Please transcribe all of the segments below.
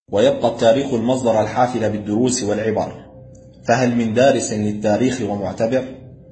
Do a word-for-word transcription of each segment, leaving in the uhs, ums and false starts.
ويبقى التاريخ المصدر الحافل بالدروس والعبر، فهل من دارس للتاريخ ومعتبر؟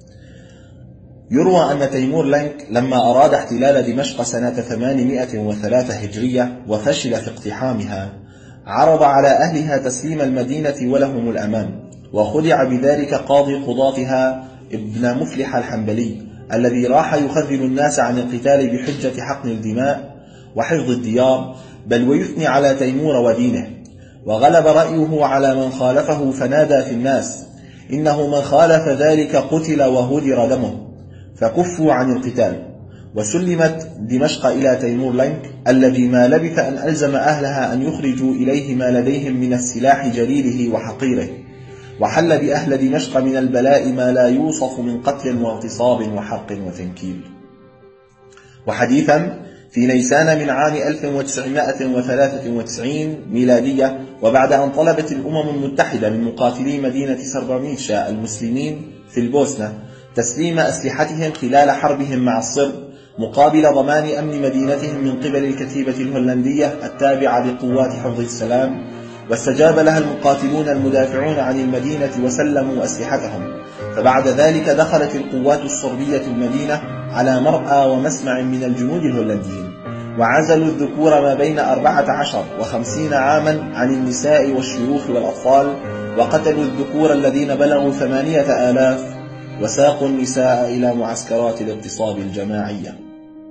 يروى أن تيمور لنك لما أراد احتلال دمشق سنة ثمانمائة وثلاثة هجرية وفشل في اقتحامها، عرض على أهلها تسليم المدينة ولهم الأمان، وخدع بذلك قاضي قضاتها ابن مفلح الحنبلي الذي راح يخذل الناس عن القتال بحجة حقن الدماء وحفظ الديار، بل ويثني على تيمور ودينه. وغلب رأيه على من خالفه، فنادى في الناس: إنه من خالف ذلك قتل وهدر دمه، فكفوا عن القتال. وسلمت دمشق إلى تيمور لنك الذي ما لبث أن ألزم أهلها أن يخرجوا إليه ما لديهم من السلاح جليله وحقيره، وحل بأهل دمشق من البلاء ما لا يوصف من قتل واغتصاب وحرق وتنكيل. وحديثا في نيسان من عام ألف وتسعمائة وثلاثة وتسعين ميلادية، وبعد أن طلبت الأمم المتحدة من مقاتلي مدينة سربرنيتشا المسلمين في البوسنة تسليم أسلحتهم خلال حربهم مع الصرب مقابل ضمان أمن مدينتهم من قبل الكتيبة الهولندية التابعة لقوات حفظ السلام، واستجاب لها المقاتلون المدافعون عن المدينة وسلموا أسلحتهم. فبعد ذلك دخلت القوات الصربية المدينة على مرأى ومسمع من الجنود الهولنديين، وعزلوا الذكور ما بين أربعة عشر وخمسين عاما عن النساء والشيوخ والأطفال، وقتلوا الذكور الذين بلغوا ثمانية آلاف، وساقوا النساء إلى معسكرات الاغتصاب الجماعية.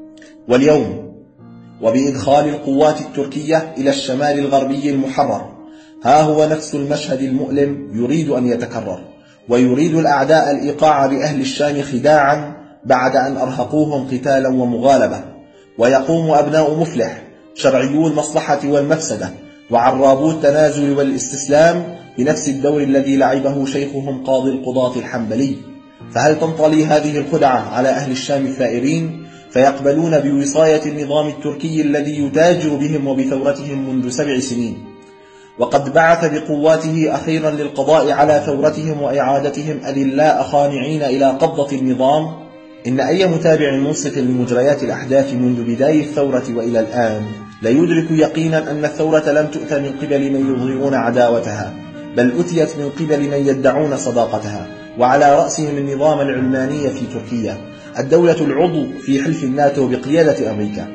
واليوم وبإدخال القوات التركية إلى الشمال الغربي المحرر، ها هو نفس المشهد المؤلم يريد أن يتكرر، ويريد الأعداء الإيقاع بأهل الشام خداعا بعد أن أرهقوهم قتالا ومغالبة. ويقوم أبناء مفلح شرعيو المصلحة والمفسدة وعرابو التنازل والاستسلام بنفس الدور الذي لعبه شيخهم قاضي القضاة الحنبلي. فهل تنطلي هذه الخدعة على أهل الشام الثائرين فيقبلون بوصاية النظام التركي الذي يتاجر بهم وبثورتهم منذ سبع سنين، وقد بعث بقواته أخيرا للقضاء على ثورتهم وإعادتهم أذلاء خانعين إلى قبضة النظام؟ إن أي متابع منصف لمجريات الأحداث منذ بداية الثورة وإلى الآن لا يدرك يقينا أن الثورة لم تؤتى من قبل من يظهرون عداوتها، بل أتيت من قبل من يدعون صداقتها، وعلى رأسهم النظام العلماني في تركيا، الدولة العضو في حلف الناتو بقيادة أمريكا.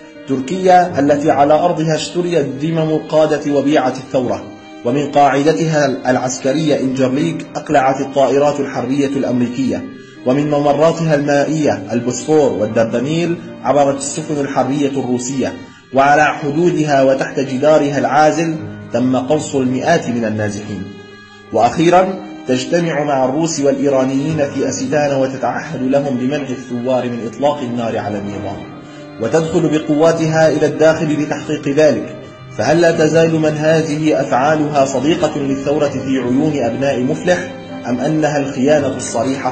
تركيا التي على أرضها اشتريت ذمم القادة وبيعة الثورة، ومن قاعدتها العسكرية إنجرليك أقلعت الطائرات الحربية الأمريكية، ومن ممراتها المائية البوسفور والدردنيل عبرت السفن الحربية الروسية، وعلى حدودها وتحت جدارها العازل تم قنص المئات من النازحين. وأخيرا تجتمع مع الروس والإيرانيين في أسيدان وتتعهد لهم بمنع الثوار من إطلاق النار على النظام، وتدخل بقواتها إلى الداخل لتحقيق ذلك. فهل لا تزال من هذه أفعالها صديقة للثورة في عيون أبناء مفلح، أم أنها الخيانة الصريحة؟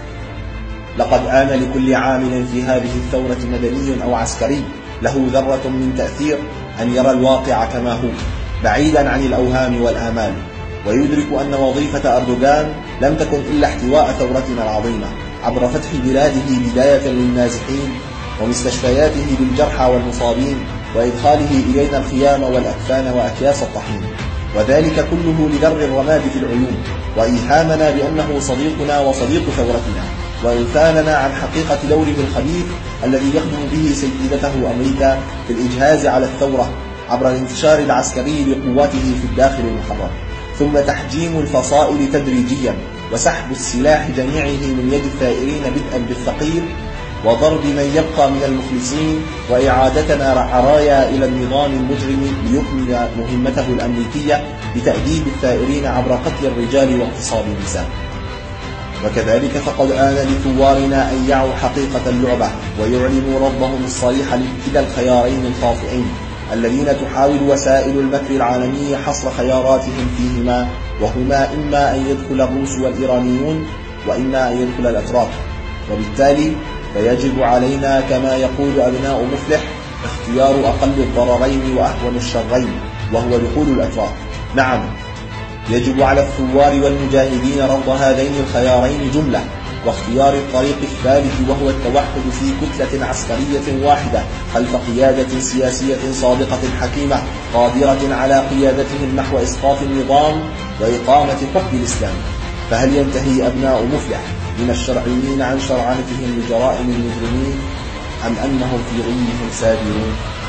لقد آن لكل عامل في هذه الثورة مدني أو عسكري له ذرة من تأثير أن يرى الواقع كما هو، بعيدا عن الأوهام والآمال، ويدرك أن وظيفة أردوغان لم تكن إلا احتواء ثورتنا العظيمة عبر فتح بلاده بداية للنازحين ومستشفياته بالجرحى والمصابين، وإدخاله إلينا الخيام والأكفان وأكياس الطحين، وذلك كله لذر الرماد في العيون، وإيهامنا بأنه صديقنا وصديق ثورتنا، وإغفالنا عن حقيقة دوره الخبيث الذي يخدم به سيدته أمريكا في الإجهاز على الثورة عبر الانتشار العسكري لقواته في الداخل المحرر، ثم تحجيم الفصائل تدريجيا، وسحب السلاح جميعه من يد الثائرين بدءا بالثقيل، وضرب من يبقى من المخلصين، وإعادتنا عرايا إلى النظام المجرم ليكمل مهمته الأمريكية بتأديب الثائرين عبر قتل الرجال واغتصاب النساء. وكذلك فقد آن لثوارنا أن يعوا حقيقة اللعبة ويعلنوا رفضهم الصريح لكلا الخيارين الخاطئين الذين تحاول وسائل المكر العالمي حصر خياراتهم فيهما، وهما إما أن يدخل الروس والإيرانيون، وإما أن يدخل الأتراك. وبالتالي فيجب علينا كما يقول أبناء مفلح اختيار أقل الضررين وأهون الشرين، وهو دخول الأتراك. نعم، يجب على الثوار والمجاهدين رفض هذين الخيارين جملة، واختيار الطريق الثالث وهو التوحد في كتلة عسكرية واحدة خلف قيادة سياسية صادقة حكيمة قادرة على قيادتهم نحو إسقاط النظام وإقامة حكم الإسلام. فهل ينتهي أبناء مفلح من الشرعيين عن شرعنتهم لجرائم المجرمين أم أنهم في غيهم سابرون؟